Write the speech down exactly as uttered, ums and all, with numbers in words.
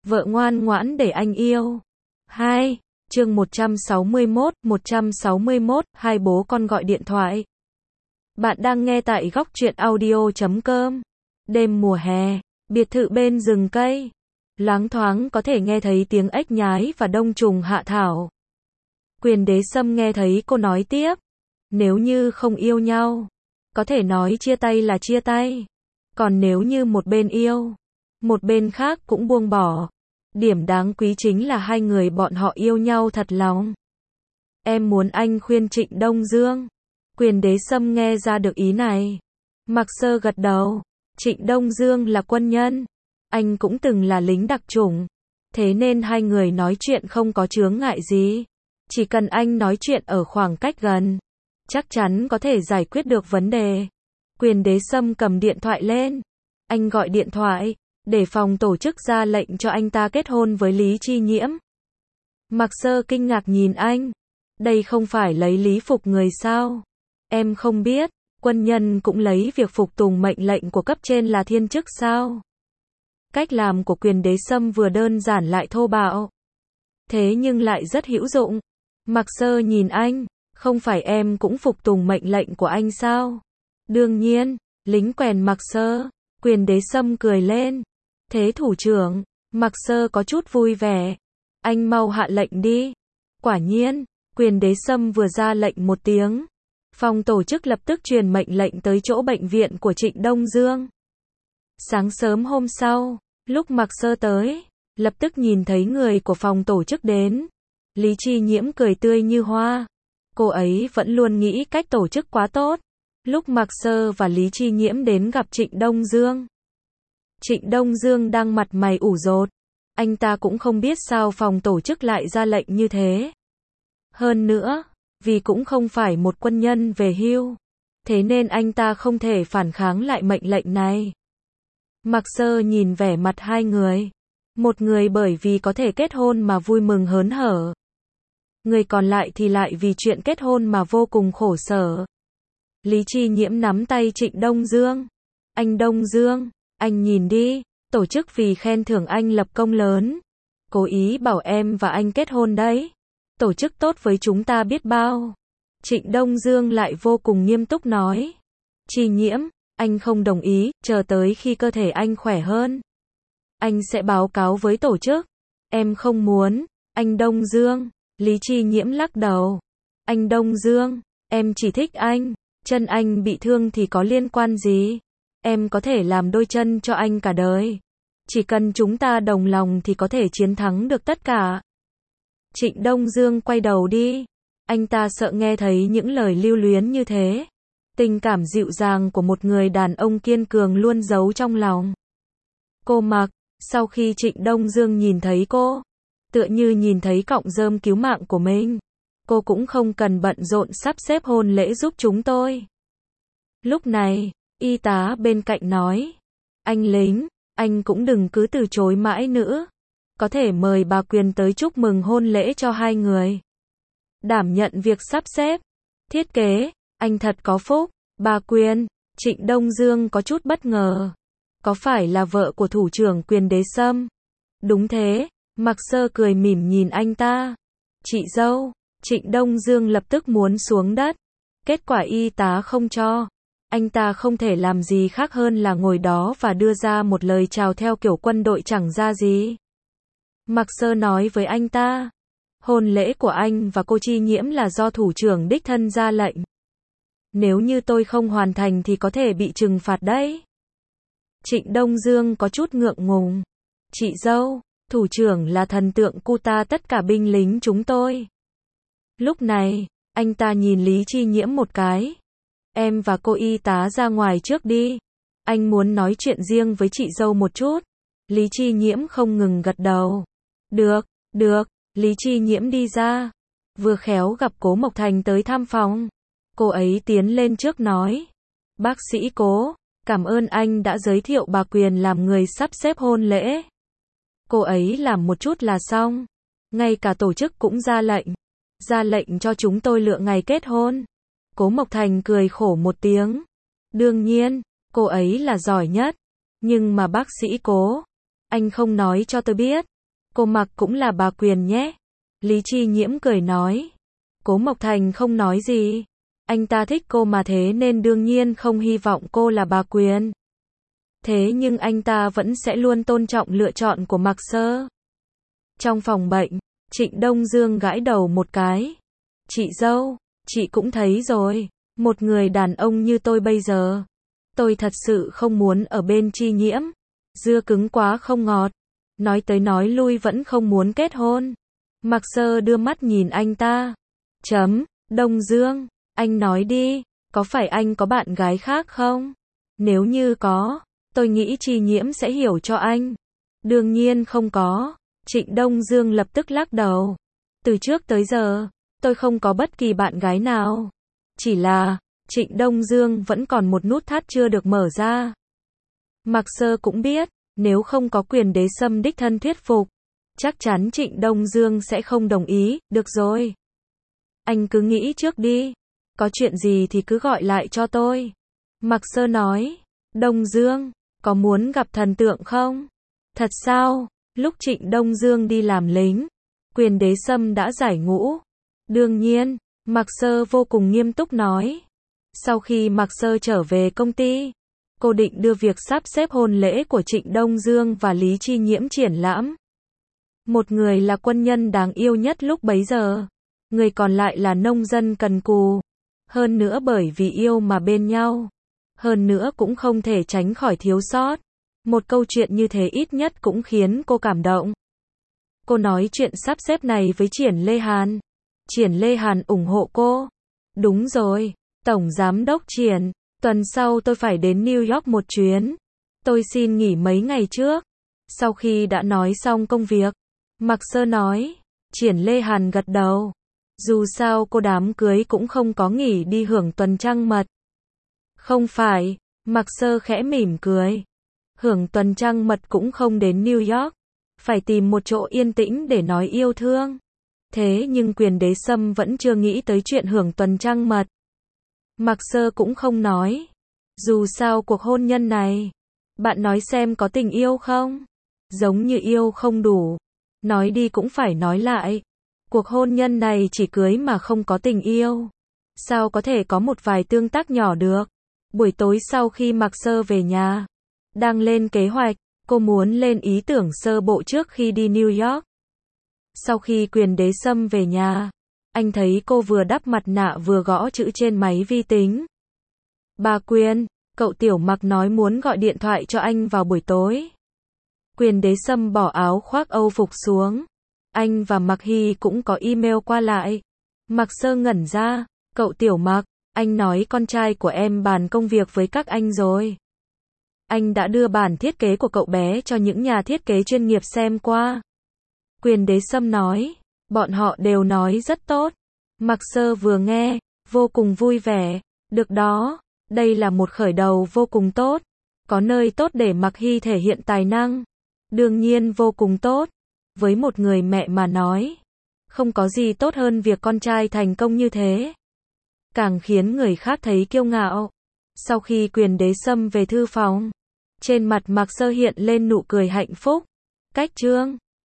Vợ ngoan ngoãn để anh yêu. hai. Chương một trăm sáu mươi mốt, một trăm sáu mươi mốt, hai bố con gọi điện thoại. Bạn đang nghe tại góc truyện audio chấm com. Đêm mùa hè, biệt thự bên rừng cây. Loáng thoáng có thể nghe thấy tiếng ếch nhái và đông trùng hạ thảo. Quyền Đế Sâm nghe thấy cô nói tiếp. Nếu như không yêu nhau, có thể nói chia tay là chia tay. Còn nếu như một bên yêu, một bên khác cũng buông bỏ. Điểm đáng quý chính là hai người bọn họ yêu nhau thật lòng. Em muốn anh khuyên Trịnh Đông Dương. Quyền Đế Sâm nghe ra được ý này. Mạc Sơ gật đầu. Trịnh Đông Dương là quân nhân. Anh cũng từng là lính đặc chủng. Thế nên hai người nói chuyện không có chướng ngại gì. Chỉ cần anh nói chuyện ở khoảng cách gần, chắc chắn có thể giải quyết được vấn đề. Quyền Đế Sâm cầm điện thoại lên. Anh gọi điện thoại, để phòng tổ chức ra lệnh cho anh ta kết hôn với Lý Chi Nhiễm. Mạc Sơ kinh ngạc nhìn anh. Đây không phải lấy lý phục người sao? Em không biết, quân nhân cũng lấy việc phục tùng mệnh lệnh của cấp trên là thiên chức sao? Cách làm của Quyền Đế Sâm vừa đơn giản lại thô bạo. Thế nhưng lại rất hữu dụng. Mạc Sơ nhìn anh, không phải em cũng phục tùng mệnh lệnh của anh sao? Đương nhiên, lính quèn Mạc Sơ. Quyền Đế Sâm cười lên. Thế thủ trưởng, Mạc Sơ có chút vui vẻ. Anh mau hạ lệnh đi. Quả nhiên, Quyền Đế Sâm vừa ra lệnh một tiếng. Phòng tổ chức lập tức truyền mệnh lệnh tới chỗ bệnh viện của Trịnh Đông Dương. Sáng sớm hôm sau, lúc Mạc Sơ tới, lập tức nhìn thấy người của phòng tổ chức đến. Lý Chi Nhiễm cười tươi như hoa. Cô ấy vẫn luôn nghĩ cách tổ chức quá tốt. Lúc Mạc Sơ và Lý Chi Nhiễm đến gặp Trịnh Đông Dương, Trịnh Đông Dương đang mặt mày ủ rột. Anh ta cũng không biết sao phòng tổ chức lại ra lệnh như thế. Hơn nữa, vì cũng không phải một quân nhân về hưu, thế nên anh ta không thể phản kháng lại mệnh lệnh này. Mạc Sơ nhìn vẻ mặt hai người. Một người bởi vì có thể kết hôn mà vui mừng hớn hở. Người còn lại thì lại vì chuyện kết hôn mà vô cùng khổ sở. Lý Chi Nhiễm nắm tay Trịnh Đông Dương. Anh Đông Dương, anh nhìn đi, tổ chức vì khen thưởng anh lập công lớn. Cố ý bảo em và anh kết hôn đấy. Tổ chức tốt với chúng ta biết bao. Trịnh Đông Dương lại vô cùng nghiêm túc nói. Chi Nhiễm, anh không đồng ý, chờ tới khi cơ thể anh khỏe hơn. Anh sẽ báo cáo với tổ chức. Em không muốn, anh Đông Dương. Lý Chi Nhiễm lắc đầu. Anh Đông Dương, em chỉ thích anh. Chân anh bị thương thì có liên quan gì? Em có thể làm đôi chân cho anh cả đời. Chỉ cần chúng ta đồng lòng thì có thể chiến thắng được tất cả. Trịnh Đông Dương quay đầu đi. Anh ta sợ nghe thấy những lời lưu luyến như thế. Tình cảm dịu dàng của một người đàn ông kiên cường luôn giấu trong lòng. Cô Mạc, sau khi Trịnh Đông Dương nhìn thấy cô, tựa như nhìn thấy cọng rơm cứu mạng của mình. Cô cũng không cần bận rộn sắp xếp hôn lễ giúp chúng tôi. Lúc này, y tá bên cạnh nói. Anh lính, anh cũng đừng cứ từ chối mãi nữa. Có thể mời bà Quyền tới chúc mừng hôn lễ cho hai người. Đảm nhận việc sắp xếp, thiết kế, anh thật có phúc. Bà Quyền, Trịnh Đông Dương có chút bất ngờ. Có phải là vợ của thủ trưởng Quyền Đế Sâm? Đúng thế, Mạc Sơ cười mỉm nhìn anh ta. Chị dâu. Trịnh Đông Dương lập tức muốn xuống đất. Kết quả y tá không cho. Anh ta không thể làm gì khác hơn là ngồi đó và đưa ra một lời chào theo kiểu quân đội chẳng ra gì. Mạc Sơ nói với anh ta. Hôn lễ của anh và cô Chi Nhiễm là do thủ trưởng đích thân ra lệnh. Nếu như tôi không hoàn thành thì có thể bị trừng phạt đấy. Trịnh Đông Dương có chút ngượng ngùng. Chị dâu, thủ trưởng là thần tượng Kuta tất cả binh lính chúng tôi. Lúc này, anh ta nhìn Lý Chi Nhiễm một cái. Em và cô y tá ra ngoài trước đi. Anh muốn nói chuyện riêng với chị dâu một chút. Lý Chi Nhiễm không ngừng gật đầu. Được, được, Lý Chi Nhiễm đi ra. Vừa khéo gặp Cố Mộc Thành tới thăm phòng. Cô ấy tiến lên trước nói. Bác sĩ Cố, cảm ơn anh đã giới thiệu bà Quyền làm người sắp xếp hôn lễ. Cô ấy làm một chút là xong. Ngay cả tổ chức cũng ra lệnh. Ra lệnh cho chúng tôi lựa ngày kết hôn. Cố Mộc Thành cười khổ một tiếng. Đương nhiên, cô ấy là giỏi nhất. Nhưng mà bác sĩ Cố, anh không nói cho tôi biết. Cô Mạc cũng là bà Quyền nhé. Lý Chi Nhiễm cười nói. Cố Mộc Thành không nói gì. Anh ta thích cô mà thế nên đương nhiên không hy vọng cô là bà Quyền. Thế nhưng anh ta vẫn sẽ luôn tôn trọng lựa chọn của Mạc Sơ. Trong phòng bệnh, Trịnh Đông Dương gãi đầu một cái. Chị dâu, chị cũng thấy rồi, một người đàn ông như tôi bây giờ. Tôi thật sự không muốn ở bên Chi Nhiễm. Dưa cứng quá không ngọt. Nói tới nói lui vẫn không muốn kết hôn. Mạc Sơ đưa mắt nhìn anh ta. Chấm, Đông Dương, anh nói đi, có phải anh có bạn gái khác không? Nếu như có, tôi nghĩ Chi Nhiễm sẽ hiểu cho anh. Đương nhiên không có. Trịnh Đông Dương lập tức lắc đầu. Từ trước tới giờ, tôi không có bất kỳ bạn gái nào. Chỉ là, Trịnh Đông Dương vẫn còn một nút thắt chưa được mở ra. Mạc Sơ cũng biết, nếu không có Quyền Đế Sâm đích thân thuyết phục, chắc chắn Trịnh Đông Dương sẽ không đồng ý. Được rồi. Anh cứ nghĩ trước đi. Có chuyện gì thì cứ gọi lại cho tôi. Mạc Sơ nói. Đông Dương, có muốn gặp thần tượng không? Thật sao? Lúc Trịnh Đông Dương đi làm lính, Quyền Đế Sâm đã giải ngũ. Đương nhiên, Mạc Sơ vô cùng nghiêm túc nói. Sau khi Mạc Sơ trở về công ty, cô định đưa việc sắp xếp hôn lễ của Trịnh Đông Dương và Lý Chi Nhiễm triển lãm. Một người là quân nhân đáng yêu nhất lúc bấy giờ, người còn lại là nông dân cần cù. Hơn nữa bởi vì yêu mà bên nhau. Hơn nữa cũng không thể tránh khỏi thiếu sót. Một câu chuyện như thế ít nhất cũng khiến cô cảm động. Cô nói chuyện sắp xếp này với Triển Lê Hàn. Triển Lê Hàn ủng hộ cô. Đúng rồi, Tổng Giám đốc Triển, tuần sau tôi phải đến New York một chuyến. Tôi xin nghỉ mấy ngày trước. Sau khi đã nói xong công việc, Mạc Sơ nói. Triển Lê Hàn gật đầu. Dù sao cô đám cưới cũng không có nghỉ đi hưởng tuần trăng mật. Không phải, Mạc Sơ khẽ mỉm cười. Hưởng tuần trăng mật cũng không đến New York. Phải tìm một chỗ yên tĩnh để nói yêu thương. Thế nhưng Quyền Đế Sâm vẫn chưa nghĩ tới chuyện hưởng tuần trăng mật. Mạc Sơ cũng không nói. Dù sao cuộc hôn nhân này, bạn nói xem có tình yêu không? Giống như yêu không đủ. Nói đi cũng phải nói lại. Cuộc hôn nhân này chỉ cưới mà không có tình yêu. Sao có thể có một vài tương tác nhỏ được? Buổi tối sau khi Mạc Sơ về nhà, đang lên kế hoạch, cô muốn lên ý tưởng sơ bộ trước khi đi New York. Sau khi Quyền Đế Sâm về nhà, anh thấy cô vừa đắp mặt nạ vừa gõ chữ trên máy vi tính. Bà Quyền, cậu Tiểu Mạc nói muốn gọi điện thoại cho anh vào buổi tối. Quyền Đế Sâm bỏ áo khoác Âu phục xuống. Anh và Mạc Hy cũng có email qua lại. Mạc Sơ ngẩn ra. Cậu Tiểu Mạc, anh nói con trai của em bàn công việc với các anh rồi. Anh đã đưa bản thiết kế của cậu bé cho những nhà thiết kế chuyên nghiệp xem qua. Quyền Đế Sâm nói. Bọn họ đều nói rất tốt. Mạc Sơ vừa nghe, vô cùng vui vẻ. Được đó, đây là một khởi đầu vô cùng tốt. Có nơi tốt để Mạc Hy thể hiện tài năng. Đương nhiên vô cùng tốt. Với một người mẹ mà nói, không có gì tốt hơn việc con trai thành công như thế. Càng khiến người khác thấy kiêu ngạo. Sau khi Quyền Đế Sâm về thư phòng, trên mặt Mạc Sơ hiện lên nụ cười hạnh phúc. Cách chương